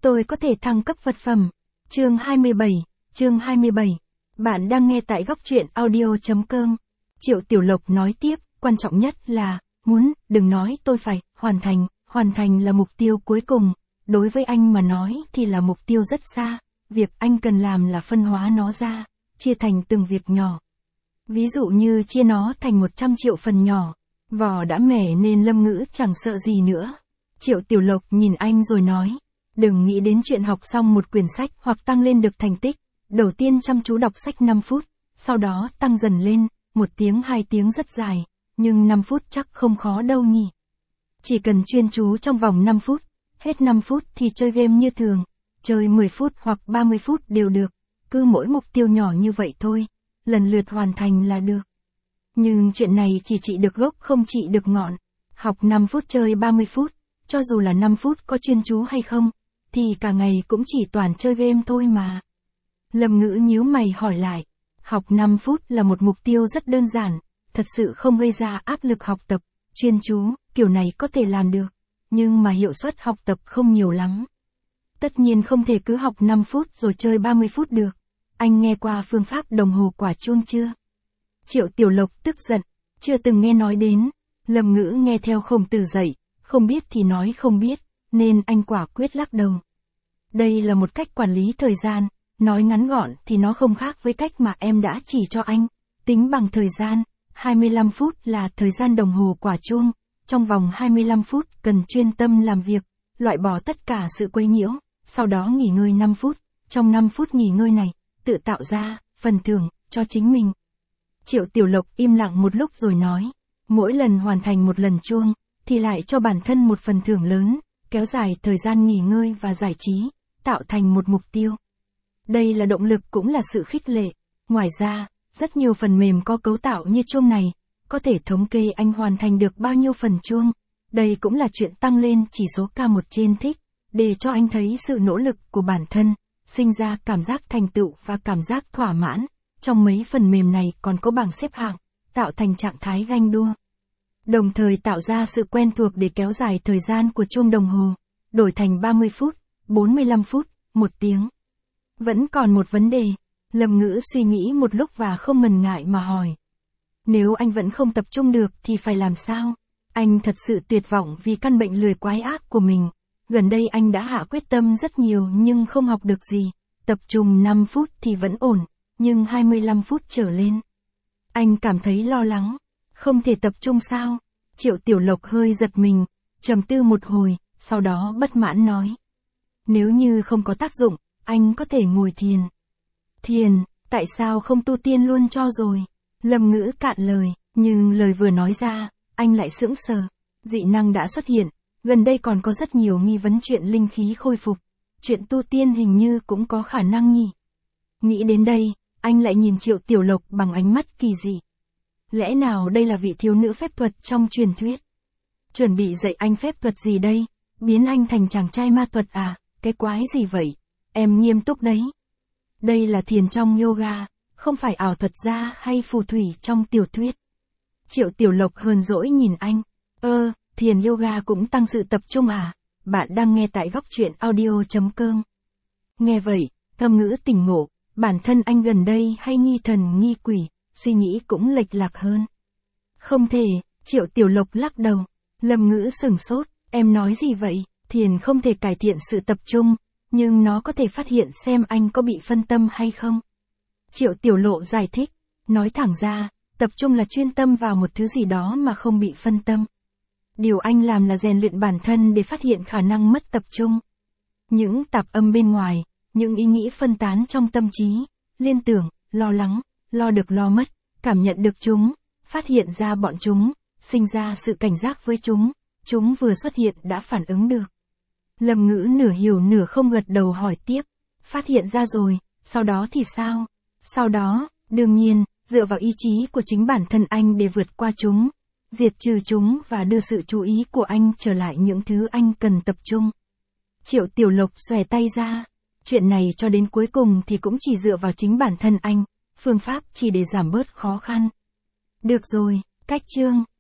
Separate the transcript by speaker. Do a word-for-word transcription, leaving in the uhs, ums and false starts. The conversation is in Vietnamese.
Speaker 1: tôi có thể thăng cấp vật phẩm. Chương hai mươi bảy, chương hai mươi bảy. Bạn đang nghe tại góc truyện audio.com. Triệu Tiểu Lộc nói tiếp, quan trọng nhất là, muốn, đừng nói tôi phải, hoàn thành, hoàn thành là mục tiêu cuối cùng. Đối với anh mà nói thì là mục tiêu rất xa, việc anh cần làm là phân hóa nó ra, chia thành từng việc nhỏ. Ví dụ như chia nó thành một trăm triệu phần nhỏ, vỏ đã mẻ nên Lâm Ngữ chẳng sợ gì nữa. Triệu Tiểu Lộc nhìn anh rồi nói, đừng nghĩ đến chuyện học xong một quyển sách hoặc tăng lên được thành tích, đầu tiên chăm chú đọc sách năm phút, sau đó tăng dần lên, một tiếng hai tiếng rất dài, nhưng năm phút chắc không khó đâu nhỉ. Chỉ cần chuyên chú trong vòng năm phút, hết năm phút thì chơi game như thường, chơi mười phút hoặc ba mươi phút đều được, cứ mỗi mục tiêu nhỏ như vậy thôi, lần lượt hoàn thành là được. Nhưng chuyện này chỉ trị được gốc không trị được ngọn, học năm phút chơi ba mươi phút, cho dù là năm phút có chuyên chú hay không, thì cả ngày cũng chỉ toàn chơi game thôi mà. Lâm Ngữ nhíu mày hỏi lại, học năm phút là một mục tiêu rất đơn giản, thật sự không gây ra áp lực học tập, chuyên chú, kiểu này có thể làm được, nhưng mà hiệu suất học tập không nhiều lắm. Tất nhiên không thể cứ học năm phút rồi chơi ba mươi phút được. Anh nghe qua phương pháp đồng hồ quả chuông chưa? Triệu Tiểu Lộc tức giận, chưa từng nghe nói đến. Lâm Ngữ nghe theo Khổng Tử dạy, không biết thì nói không biết, nên anh quả quyết lắc đầu. Đây là một cách quản lý thời gian, nói ngắn gọn thì nó không khác với cách mà em đã chỉ cho anh. Tính bằng thời gian, hai mươi lăm phút là thời gian đồng hồ quả chuông, trong vòng hai mươi lăm phút cần chuyên tâm làm việc, loại bỏ tất cả sự quấy nhiễu, sau đó nghỉ ngơi năm phút, trong năm phút nghỉ ngơi này, tự tạo ra phần thưởng cho chính mình. Triệu Tiểu Lộc im lặng một lúc rồi nói, mỗi lần hoàn thành một lần chuông, thì lại cho bản thân một phần thưởng lớn, kéo dài thời gian nghỉ ngơi và giải trí, tạo thành một mục tiêu. Đây là động lực cũng là sự khích lệ. Ngoài ra, rất nhiều phần mềm có cấu tạo như chuông này, có thể thống kê anh hoàn thành được bao nhiêu phần chuông. Đây cũng là chuyện tăng lên chỉ số K một trên thích, để cho anh thấy sự nỗ lực của bản thân, sinh ra cảm giác thành tựu và cảm giác thỏa mãn. Trong mấy phần mềm này còn có bảng xếp hạng, tạo thành trạng thái ganh đua. Đồng thời tạo ra sự quen thuộc để kéo dài thời gian của chuông đồng hồ, đổi thành ba mươi phút, bốn mươi lăm phút, một tiếng. Vẫn còn một vấn đề, Lâm Ngữ suy nghĩ một lúc và không ngần ngại mà hỏi. Nếu anh vẫn không tập trung được thì phải làm sao? Anh thật sự tuyệt vọng vì căn bệnh lười quái ác của mình. Gần đây anh đã hạ quyết tâm rất nhiều nhưng không học được gì. Tập trung năm phút thì vẫn ổn, nhưng hai mươi lăm phút trở lên. Anh cảm thấy lo lắng. Không thể tập trung sao? Triệu Tiểu Lộc hơi giật mình, trầm tư một hồi, sau đó bất mãn nói. Nếu như không có tác dụng, anh có thể ngồi thiền. Thiền, tại sao không tu tiên luôn cho rồi? Lâm Ngữ cạn lời, nhưng lời vừa nói ra, anh lại sững sờ. Dị năng đã xuất hiện, gần đây còn có rất nhiều nghi vấn chuyện linh khí khôi phục. Chuyện tu tiên hình như cũng có khả năng nhỉ. Nghĩ đến đây, anh lại nhìn Triệu Tiểu Lộc bằng ánh mắt kỳ dị. Lẽ nào đây là vị thiếu nữ phép thuật trong truyền thuyết? Chuẩn bị dạy anh phép thuật gì đây? Biến anh thành chàng trai ma thuật à? Cái quái gì vậy? Em nghiêm túc đấy. Đây là thiền trong yoga, không phải ảo thuật gia hay phù thủy trong tiểu thuyết. Triệu Tiểu Lộc hờn dỗi nhìn anh. Ơ, thiền yoga cũng tăng sự tập trung à? Bạn đang nghe tại góc truyện audio.com. Nghe vậy, Thâm Ngữ tỉnh ngộ, bản thân anh gần đây hay nghi thần nghi quỷ, suy nghĩ cũng lệch lạc hơn. Không thể, Triệu Tiểu Lộc lắc đầu. Lâm Ngữ sửng sốt, em nói gì vậy? Thiền không thể cải thiện sự tập trung, nhưng nó có thể phát hiện xem anh có bị phân tâm hay không. Triệu Tiểu Lộ giải thích, nói thẳng ra, tập trung là chuyên tâm vào một thứ gì đó mà không bị phân tâm. Điều anh làm là rèn luyện bản thân để phát hiện khả năng mất tập trung. Những tạp âm bên ngoài, những ý nghĩ phân tán trong tâm trí, liên tưởng, lo lắng, lo được lo mất, cảm nhận được chúng, phát hiện ra bọn chúng, sinh ra sự cảnh giác với chúng, chúng vừa xuất hiện đã phản ứng được. Lâm Ngữ nửa hiểu nửa không gật đầu hỏi tiếp, phát hiện ra rồi, sau đó thì sao? Sau đó, đương nhiên, dựa vào ý chí của chính bản thân anh để vượt qua chúng, diệt trừ chúng và đưa sự chú ý của anh trở lại những thứ anh cần tập trung. Triệu Tiểu Lộc xòe tay ra, chuyện này cho đến cuối cùng thì cũng chỉ dựa vào chính bản thân anh, phương pháp chỉ để giảm bớt khó khăn. Được rồi, cách chương.